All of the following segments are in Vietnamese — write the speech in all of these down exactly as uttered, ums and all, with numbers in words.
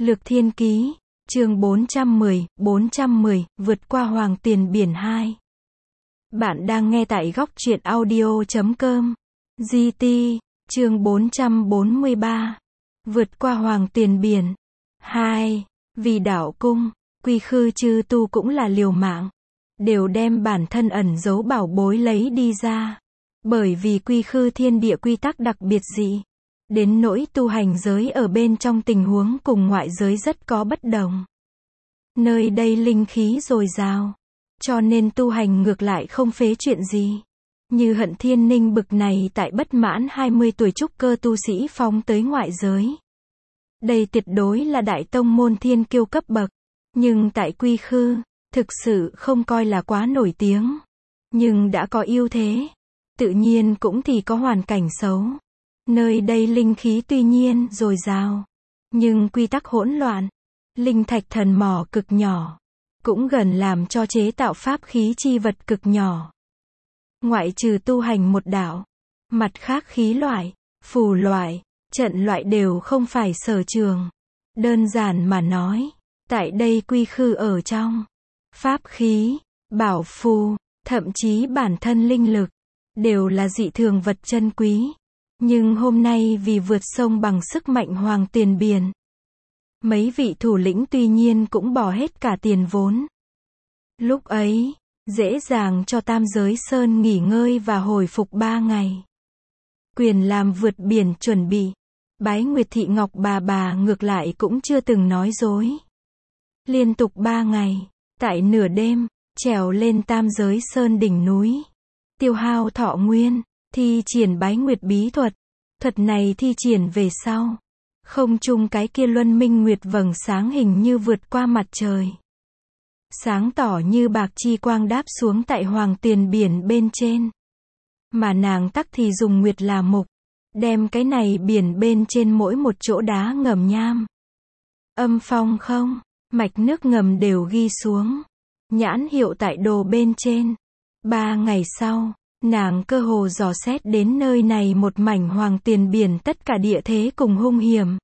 Lược Thiên Ký, chương bốn trăm mười, bốn trăm mười, vượt qua Hoàng Tiền Biển hai. Bạn đang nghe tại góc truyện audio chấm com. giê tê, chương bốn trăm bốn mươi ba. Vượt qua Hoàng Tiền Biển hai. Vì đạo cung, Quy Khư chư tu cũng là liều mạng, đều đem bản thân ẩn giấu bảo bối lấy đi ra. Bởi vì Quy Khư thiên địa quy tắc đặc biệt dị, đến nỗi tu hành giới ở bên trong tình huống cùng ngoại giới rất có bất đồng. Nơi đây linh khí dồi dào, cho nên tu hành ngược lại không phế chuyện gì. Như Hận Thiên Ninh bực này tại bất mãn hai mươi tuổi trúc cơ tu sĩ phóng tới ngoại giới. Đây tuyệt đối là đại tông môn thiên kiêu cấp bậc, nhưng tại Quy Khư, thực sự không coi là quá nổi tiếng. Nhưng đã có ưu thế, tự nhiên cũng thì có hoàn cảnh xấu. Nơi đây linh khí tuy nhiên dồi dào, nhưng quy tắc hỗn loạn, linh thạch thần mỏ cực nhỏ, cũng gần làm cho chế tạo pháp khí chi vật cực nhỏ. Ngoại trừ tu hành một đạo, mặt khác khí loại, phù loại, trận loại đều không phải sở trường. Đơn giản mà nói, tại đây Quy Khư ở trong, pháp khí, bảo phù, thậm chí bản thân linh lực, đều là dị thường vật chân quý. Nhưng hôm nay vì vượt sông bằng sức mạnh Hoàng Tiền Biển, mấy vị thủ lĩnh tuy nhiên cũng bỏ hết cả tiền vốn. Lúc ấy, dễ dàng cho Tam Giới Sơn nghỉ ngơi và hồi phục ba ngày. Quyền làm vượt biển chuẩn bị, Bái Nguyệt Thị Ngọc bà bà ngược lại cũng chưa từng nói dối. Liên tục ba ngày, tại nửa đêm, trèo lên Tam Giới Sơn đỉnh núi, tiêu hao thọ nguyên, thi triển Bái Nguyệt bí thuật. Thuật này thi triển về sau, không trung cái kia luân minh nguyệt vầng sáng hình như vượt qua mặt trời, sáng tỏ như bạc chi quang đáp xuống tại Hoàng Tiền Biển bên trên. Mà nàng tắc thì dùng nguyệt là mục, đem cái này biển bên trên mỗi một chỗ đá ngầm nham, âm phong không, mạch nước ngầm đều ghi xuống, nhãn hiệu tại đồ bên trên. Ba ngày sau, nàng cơ hồ dò xét đến nơi này một mảnh Hoàng Tiền Biển tất cả địa thế cùng hung hiểm.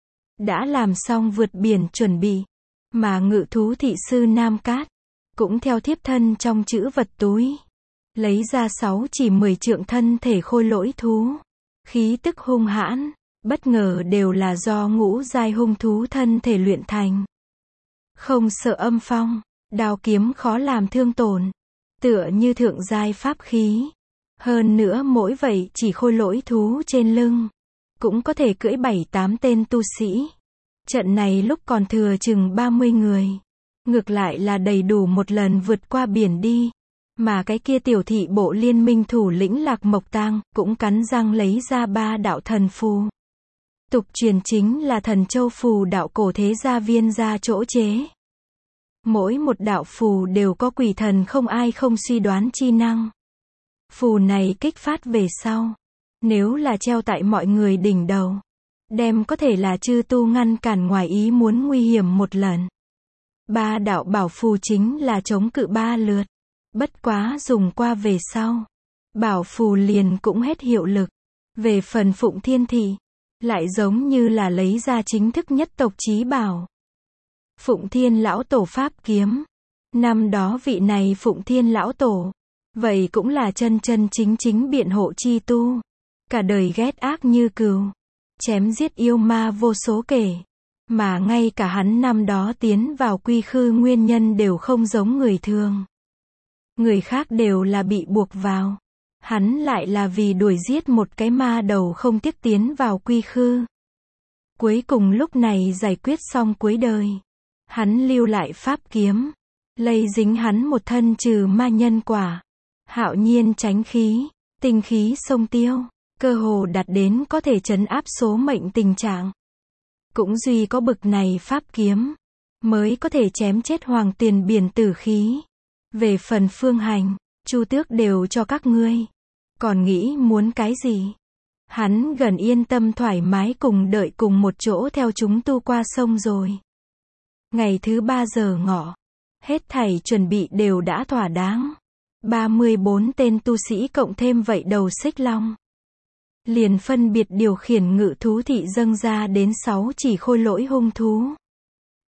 Đã làm xong vượt biển chuẩn bị, mà Ngự Thú thị sư Nam Cát cũng theo thiếp thân trong chữ vật túi, lấy ra sáu chỉ mười trượng thân thể khôi lỗi thú, khí tức hung hãn, bất ngờ đều là do ngũ giai hung thú thân thể luyện thành. Không sợ âm phong, đao kiếm khó làm thương tổn, tựa như thượng giai pháp khí. Hơn nữa mỗi vậy chỉ khôi lỗi thú trên lưng, cũng có thể cưỡi bảy tám tên tu sĩ. Trận này lúc còn thừa chừng ba mươi người, ngược lại là đầy đủ một lần vượt qua biển đi. Mà cái kia tiểu thị bộ liên minh thủ lĩnh Lạc Mộc Tang, cũng cắn răng lấy ra ba đạo thần phù. Tục truyền chính là thần châu phù đạo cổ thế gia viên gia chỗ chế. Mỗi một đạo phù đều có quỷ thần không ai không suy đoán chi năng. Phù này kích phát về sau, nếu là treo tại mọi người đỉnh đầu, đem có thể là chư tu ngăn cản ngoài ý muốn nguy hiểm một lần. Ba đạo bảo phù chính là chống cự ba lượt, bất quá dùng qua về sau, bảo phù liền cũng hết hiệu lực. Về phần Phụng Thiên Thị, lại giống như là lấy ra chính thức nhất tộc chí bảo. Phụng Thiên lão tổ pháp kiếm. Năm đó vị này Phụng Thiên lão tổ, vậy cũng là chân chân chính chính biện hộ chi tu, cả đời ghét ác như cừu, chém giết yêu ma vô số kể, mà ngay cả hắn năm đó tiến vào Quy Khư nguyên nhân đều không giống người thường. Người khác đều là bị buộc vào, hắn lại là vì đuổi giết một cái ma đầu không tiếc tiến vào Quy Khư. Cuối cùng lúc này giải quyết xong cuối đời, hắn lưu lại pháp kiếm, lây dính hắn một thân trừ ma nhân quả. Hạo nhiên tránh khí, tinh khí sông tiêu, cơ hồ đạt đến có thể trấn áp số mệnh tình trạng. Cũng duy có bực này pháp kiếm, mới có thể chém chết Hoàng Tiền Biển tử khí. Về phần phương hành, Chu Tước đều cho các ngươi. Còn nghĩ muốn cái gì? Hắn gần yên tâm thoải mái cùng đợi cùng một chỗ theo chúng tu qua sông rồi. Ngày thứ ba giờ ngọ, hết thảy chuẩn bị đều đã thỏa đáng. ba mươi bốn tên tu sĩ cộng thêm vậy đầu xích long, liền phân biệt điều khiển Ngự Thú thị dâng ra đến sáu chỉ khôi lỗi hung thú.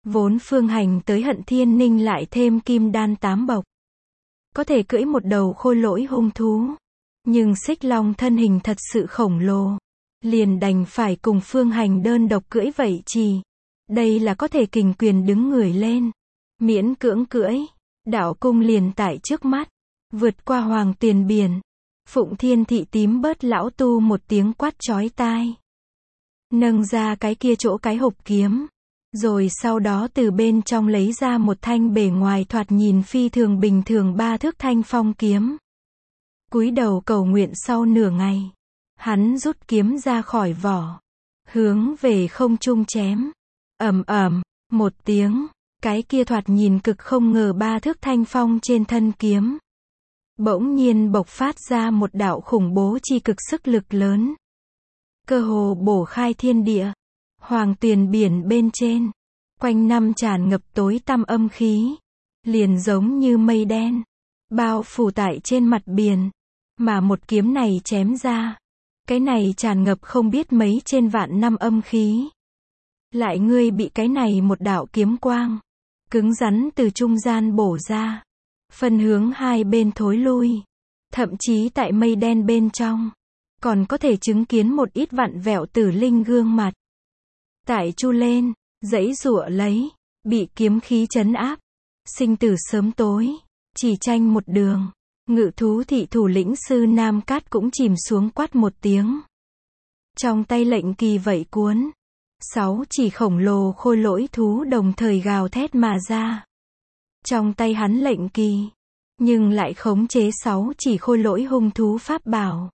Vốn phương hành tới Hận Thiên Ninh lại thêm kim đan tám bộc. Có thể cưỡi một đầu khôi lỗi hung thú. Nhưng Xích Long thân hình thật sự khổng lồ. Liền đành phải cùng phương hành đơn độc cưỡi vậy trì. Đây là có thể kình quyền đứng người lên. Miễn cưỡng cưỡi. Đạo cung liền tại trước mắt. Vượt qua Hoàng Tuyền Biển. Phụng Thiên Thị tím bớt lão tu một tiếng quát chói tai. Nâng ra cái kia chỗ cái hộp kiếm. Rồi sau đó từ bên trong lấy ra một thanh bề ngoài thoạt nhìn phi thường bình thường ba thước thanh phong kiếm. Cúi đầu cầu nguyện sau nửa ngày. Hắn rút kiếm ra khỏi vỏ. Hướng về không trung chém. Ầm ầm, một tiếng. Cái kia thoạt nhìn cực không ngờ ba thước thanh phong trên thân kiếm. Bỗng nhiên bộc phát ra một đạo khủng bố chi cực sức lực lớn. Cơ hồ bổ khai thiên địa. Hoàng Tuyền Biển bên trên. Quanh năm tràn ngập tối tăm âm khí. Liền giống như mây đen. Bao phủ tại trên mặt biển. Mà một kiếm này chém ra. Cái này tràn ngập không biết mấy trên vạn năm âm khí. Lại ngươi bị cái này một đạo kiếm quang. Cứng rắn từ trung gian bổ ra. Phân hướng hai bên thối lui. Thậm chí tại mây đen bên trong. Còn có thể chứng kiến một ít vặn vẹo tử linh gương mặt. Tại chu lên, giãy giụa lấy. Bị kiếm khí trấn áp. Sinh tử sớm tối. Chỉ tranh một đường. Ngự thú thị thủ lĩnh sư Nam Cát cũng chìm xuống quát một tiếng. Trong tay lệnh kỳ vậy cuốn. Sáu chỉ khổng lồ khôi lỗi thú đồng thời gào thét mà ra. Trong tay hắn lệnh kỳ. Nhưng lại khống chế sáu chỉ khôi lỗi hung thú pháp bảo.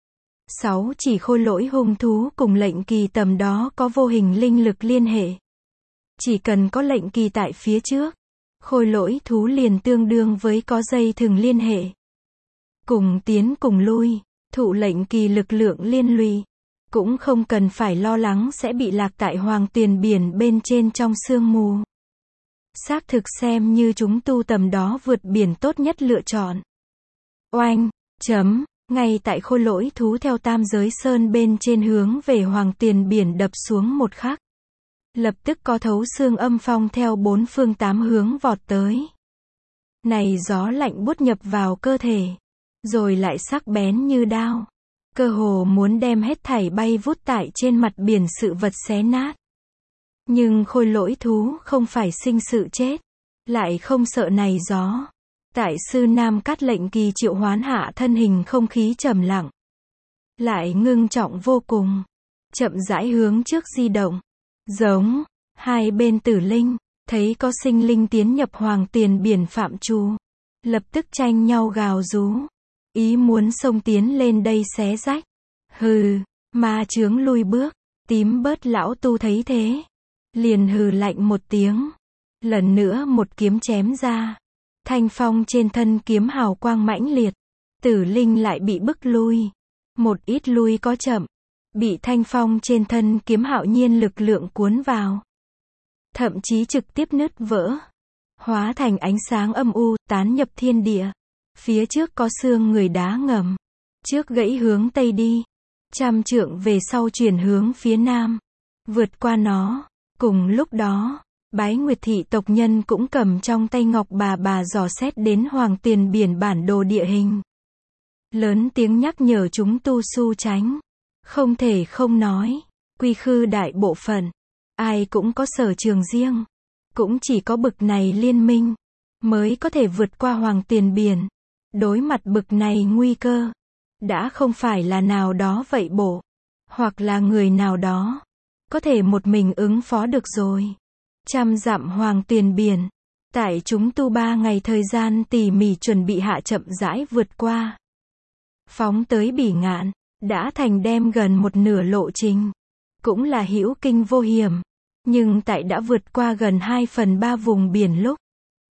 Sáu chỉ khôi lỗi hung thú cùng lệnh kỳ tầm đó có vô hình linh lực liên hệ. Chỉ cần có lệnh kỳ tại phía trước. Khôi lỗi thú liền tương đương với có dây thừng liên hệ. Cùng tiến cùng lui. Thụ lệnh kỳ lực lượng liên lụy. Cũng không cần phải lo lắng sẽ bị lạc tại Hoàng Tuyền Biển bên trên trong sương mù. Xác thực xem như chúng tu tầm đó vượt biển tốt nhất lựa chọn. Oanh, chấm, ngay tại khôi lỗi thú theo tam giới sơn bên trên hướng về Hoàng Tuyền Biển đập xuống một khắc. Lập tức có thấu xương âm phong theo bốn phương tám hướng vọt tới. Này gió lạnh buốt nhập vào cơ thể. Rồi lại sắc bén như đao. Cơ hồ muốn đem hết thảy bay vút tại trên mặt biển sự vật xé nát. Nhưng khôi lỗi thú không phải sinh sự chết. Lại không sợ này gió. Tại sư Nam Cát lệnh kỳ triệu hoán hạ thân hình không khí trầm lặng. Lại ngưng trọng vô cùng. Chậm rãi hướng trước di động. Giống. Hai bên tử linh. Thấy có sinh linh tiến nhập Hoàng Tuyền Biển phạm trù. Lập tức tranh nhau gào rú. Ý muốn xông tiến lên đây xé rách. Hừ. Ma chướng lui bước. Tím bớt lão tu thấy thế. Liền hừ lạnh một tiếng. Lần nữa một kiếm chém ra. Thanh phong trên thân kiếm hào quang mãnh liệt. Tử linh lại bị bức lui. Một ít lui có chậm. Bị thanh phong trên thân kiếm hạo nhiên lực lượng cuốn vào. Thậm chí trực tiếp nứt vỡ. Hóa thành ánh sáng âm u, tán nhập thiên địa. Phía trước có xương người đá ngầm. Trước gãy hướng tây đi. Trăm trượng về sau chuyển hướng phía nam. Vượt qua nó. Cùng lúc đó, Bái Nguyệt thị tộc nhân cũng cầm trong tay ngọc bà bà dò xét đến Hoàng Tuyền Biển bản đồ địa hình. Lớn tiếng nhắc nhở chúng tu su tránh. Không thể không nói. Quy khư đại bộ phận. Ai cũng có sở trường riêng. Cũng chỉ có bực này liên minh. Mới có thể vượt qua Hoàng Tuyền Biển. Đối mặt bực này nguy cơ. Đã không phải là nào đó vậy bộ. Hoặc là người nào đó. Có thể một mình ứng phó được rồi. Trăm dặm Hoàng Tuyền Biển. Tại chúng tu ba ngày thời gian tỉ mỉ chuẩn bị hạ chậm rãi vượt qua. Phóng tới Bỉ Ngạn. Đã thành đem gần một nửa lộ trình. Cũng là hữu kinh vô hiểm. Nhưng tại đã vượt qua gần hai phần ba vùng biển lúc.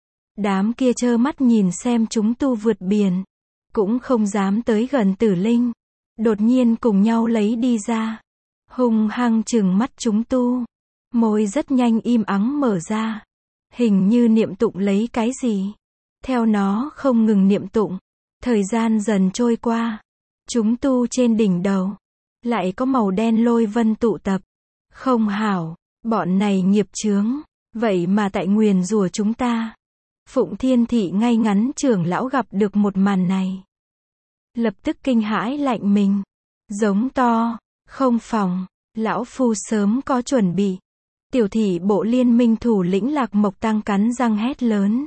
Đám kia trơ mắt nhìn xem chúng tu vượt biển. Cũng không dám tới gần tử linh. Đột nhiên cùng nhau lấy đi ra. Hung hăng trừng mắt chúng tu. Môi rất nhanh im ắng mở ra. Hình như niệm tụng lấy cái gì. Theo nó không ngừng niệm tụng. Thời gian dần trôi qua. Chúng tu trên đỉnh đầu. Lại có màu đen lôi vân tụ tập. Không hảo. Bọn này nghiệp chướng. Vậy mà tại nguyền rủa chúng ta. Phụng Thiên Thị ngay ngắn trưởng lão gặp được một màn này. Lập tức kinh hãi lạnh mình. Giống to, không phòng, lão phu sớm có chuẩn bị. Tiểu thị bộ liên minh thủ lĩnh Lạc Mộc Tăng cắn răng hét lớn.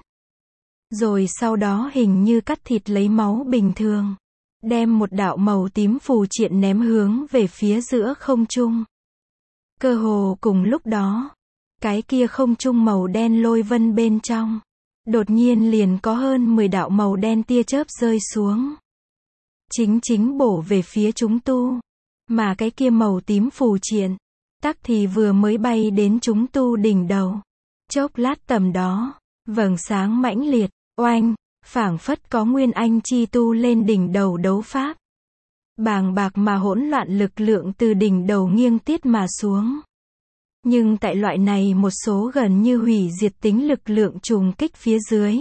Rồi sau đó hình như cắt thịt lấy máu bình thường. Đem một đạo màu tím phù triện ném hướng về phía giữa không trung. Cơ hồ cùng lúc đó, cái kia không trung màu đen lôi vân bên trong. Đột nhiên liền có hơn mười đạo màu đen tia chớp rơi xuống. Chính chính bổ về phía chúng tu. Mà cái kia màu tím phù triện, tắc thì vừa mới bay đến chúng tu đỉnh đầu. Chốc lát tầm đó, vầng sáng mãnh liệt, oanh, phảng phất có nguyên anh chi tu lên đỉnh đầu đấu pháp. Bàng bạc mà hỗn loạn lực lượng từ đỉnh đầu nghiêng tiết mà xuống. Nhưng tại loại này một số gần như hủy diệt tính lực lượng trùng kích phía dưới.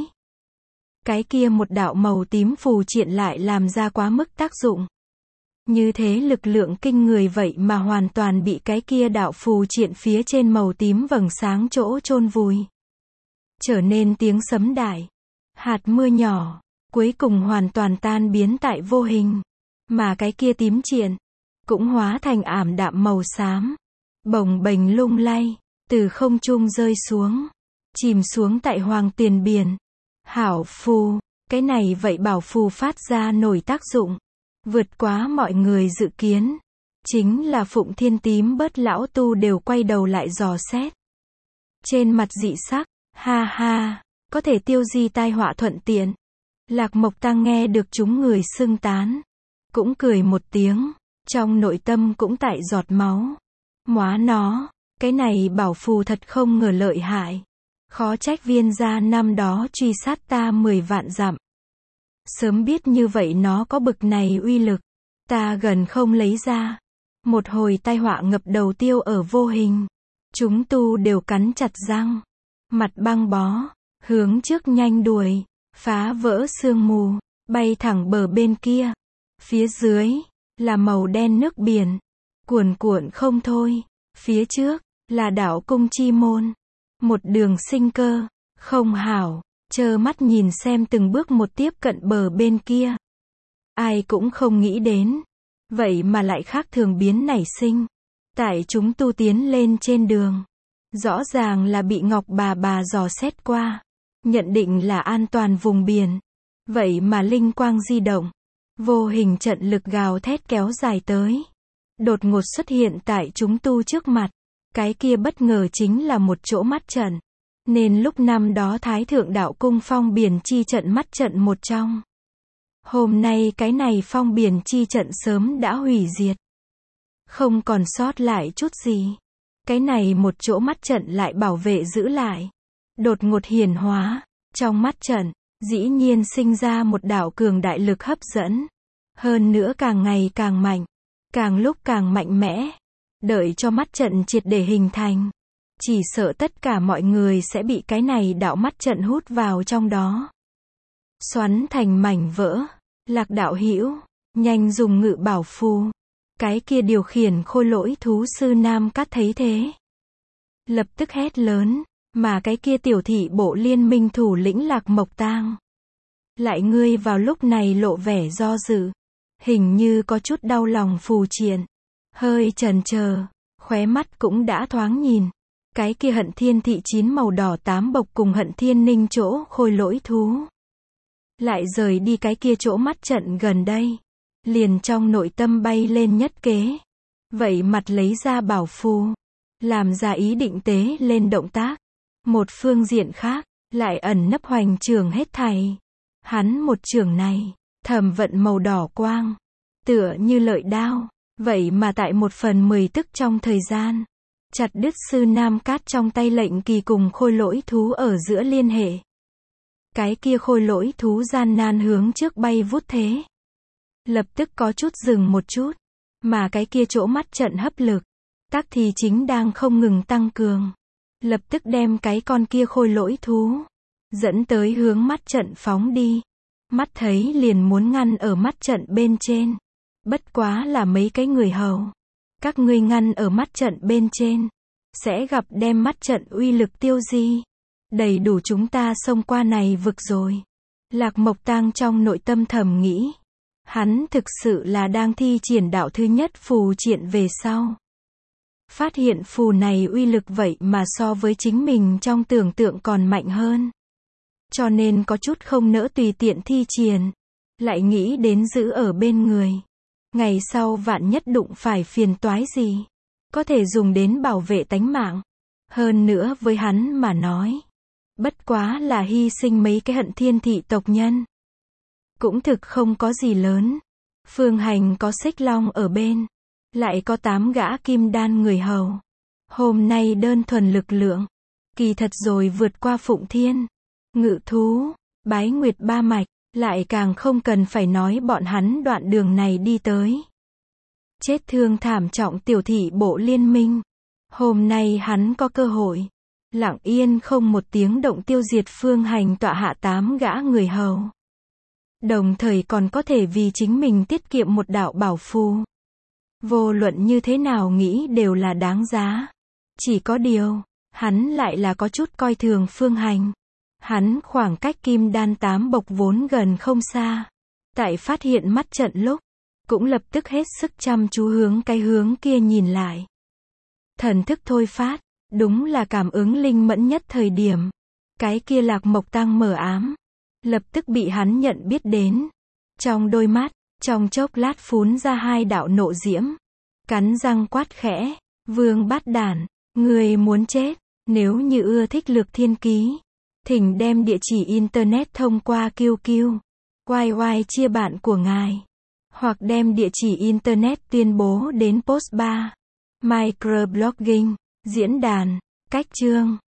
Cái kia một đạo màu tím phù triện lại làm ra quá mức tác dụng. Như thế lực lượng kinh người vậy mà hoàn toàn bị cái kia đạo phù triện phía trên màu tím vầng sáng chỗ chôn vùi. Trở nên tiếng sấm đại. Hạt mưa nhỏ, cuối cùng hoàn toàn tan biến tại vô hình. Mà cái kia tím triện, cũng hóa thành ảm đạm màu xám. Bồng bềnh lung lay, từ không trung rơi xuống. Chìm xuống tại Hoàng Tiền Biển. Hảo phù, cái này vậy bảo phù phát ra nổi tác dụng. Vượt quá mọi người dự kiến. Chính là Phụng Thiên tím bớt lão tu đều quay đầu lại dò xét. Trên mặt dị sắc, ha ha, có thể tiêu di tai họa thuận tiện. Lạc Mộc Tăng nghe được chúng người xưng tán. Cũng cười một tiếng, trong nội tâm cũng tại giọt máu. Móa nó, cái này bảo phù thật không ngờ lợi hại. Khó trách viên gia năm đó truy sát ta mười vạn dặm. Sớm biết như vậy nó có bực này uy lực. Ta gần không lấy ra. Một hồi tai họa ngập đầu tiêu ở vô hình. Chúng tu đều cắn chặt răng. Mặt băng bó, hướng trước nhanh đuổi. Phá vỡ sương mù, bay thẳng bờ bên kia. Phía dưới, là màu đen nước biển. Cuồn cuộn không thôi. Phía trước, là đảo Cung Chi Môn. Một đường sinh cơ, không hảo, trơ mắt nhìn xem từng bước một tiếp cận bờ bên kia. Ai cũng không nghĩ đến. Vậy mà lại khác thường biến nảy sinh. Tại chúng tu tiến lên trên đường. Rõ ràng là bị Ngọc bà bà dò xét qua. Nhận định là an toàn vùng biển. Vậy mà linh quang di động. Vô hình trận lực gào thét kéo dài tới. Đột ngột xuất hiện tại chúng tu trước mặt. Cái kia bất ngờ chính là một chỗ mắt trận. Nên lúc năm đó Thái Thượng Đạo Cung phong biển chi trận mắt trận một trong. Hôm nay cái này phong biển chi trận sớm đã hủy diệt. Không còn sót lại chút gì. Cái này một chỗ mắt trận lại bảo vệ giữ lại. Đột ngột hiển hóa. Trong mắt trận, dĩ nhiên sinh ra một đạo cường đại lực hấp dẫn. Hơn nữa càng ngày càng mạnh. Càng lúc càng mạnh mẽ. Đợi cho mắt trận triệt để hình thành. Chỉ sợ tất cả mọi người sẽ bị cái này đạo mắt trận hút vào trong đó. Xoắn thành mảnh vỡ. Lạc đạo hữu, nhanh dùng ngự bảo phù. Cái kia điều khiển khôi lỗi thú sư Nam Cát thấy thế. Lập tức hét lớn. Mà cái kia tiểu thị bộ liên minh thủ lĩnh Lạc Mộc Tang. Lại ngươi vào lúc này lộ vẻ do dự. Hình như có chút đau lòng phù triện. Hơi chần chờ, khóe mắt cũng đã thoáng nhìn. Cái kia Hận Thiên Thị chín màu đỏ tám bộc cùng Hận Thiên Ninh chỗ khôi lỗi thú. Lại rời đi cái kia chỗ mắt trận gần đây. Liền trong nội tâm bay lên nhất kế. Vậy mặt lấy ra bảo phù. Làm ra ý định tế lên động tác. Một phương diện khác, lại ẩn nấp hoành trường hết thảy. Hắn một trường này, thầm vận màu đỏ quang. Tựa như lợi đao. Vậy mà tại một phần mười tức trong thời gian. Chặt đứt sư Nam Cát trong tay lệnh kỳ cùng khôi lỗi thú ở giữa liên hệ. Cái kia khôi lỗi thú gian nan hướng trước bay vút thế. Lập tức có chút dừng một chút. Mà cái kia chỗ mắt trận hấp lực. Tắc thì chính đang không ngừng tăng cường. Lập tức đem cái con kia khôi lỗi thú. Dẫn tới hướng mắt trận phóng đi. Mắt thấy liền muốn ngăn ở mắt trận bên trên. Bất quá là mấy cái người hầu. Các ngươi ngăn ở mắt trận bên trên. sẽ gặp đem mắt trận uy lực tiêu di. Đầy đủ chúng ta xông qua này vực rồi. Lạc Mộc Tang trong nội tâm thầm nghĩ. Hắn thực sự là đang thi triển đạo thứ nhất phù triện về sau. Phát hiện phù này uy lực vậy mà so với chính mình trong tưởng tượng còn mạnh hơn. Cho nên có chút không nỡ tùy tiện thi triển. Lại nghĩ đến giữ ở bên người. Ngày sau vạn nhất đụng phải phiền toái gì. Có thể dùng đến bảo vệ tánh mạng. Hơn nữa với hắn mà nói. Bất quá là hy sinh mấy cái hận thiên thị tộc nhân. Cũng thực không có gì lớn. Phương Hành có Xích Long ở bên. Lại có tám gã kim đan người hầu. Hôm nay đơn thuần lực lượng. Kỳ thật rồi vượt qua Phụng Thiên. Ngự thú. Bái Nguyệt ba mạch. Lại càng không cần phải nói bọn hắn đoạn đường này đi tới. Chết thương thảm trọng tiểu thị bộ liên minh. Hôm nay hắn có cơ hội. Lặng yên không một tiếng động tiêu diệt Phương Hành tọa hạ tám gã người hầu. Đồng thời còn có thể vì chính mình tiết kiệm một đạo bảo phù. Vô luận như thế nào nghĩ đều là đáng giá. Chỉ có điều, hắn lại là có chút coi thường Phương Hành. Hắn khoảng cách kim đan tám bộc vốn gần không xa. Tại phát hiện mắt trận lúc, cũng lập tức hết sức chăm chú hướng cái hướng kia nhìn lại. Thần thức thôi phát, đúng là cảm ứng linh mẫn nhất thời điểm. Cái kia Lạc Mộc Tang mờ ám, lập tức bị hắn nhận biết đến. Trong đôi mắt, trong chốc lát phún ra hai đạo nộ diễm. Cắn răng quát khẽ, Vương Bát Đản, người muốn chết, nếu như ưa thích Lược Thiên Ký. Thỉnh đem địa chỉ internet thông qua Q Q, Y Y chia bạn của ngài. Hoặc đem địa chỉ internet tuyên bố đến post ba. Microblogging, diễn đàn, cách chương.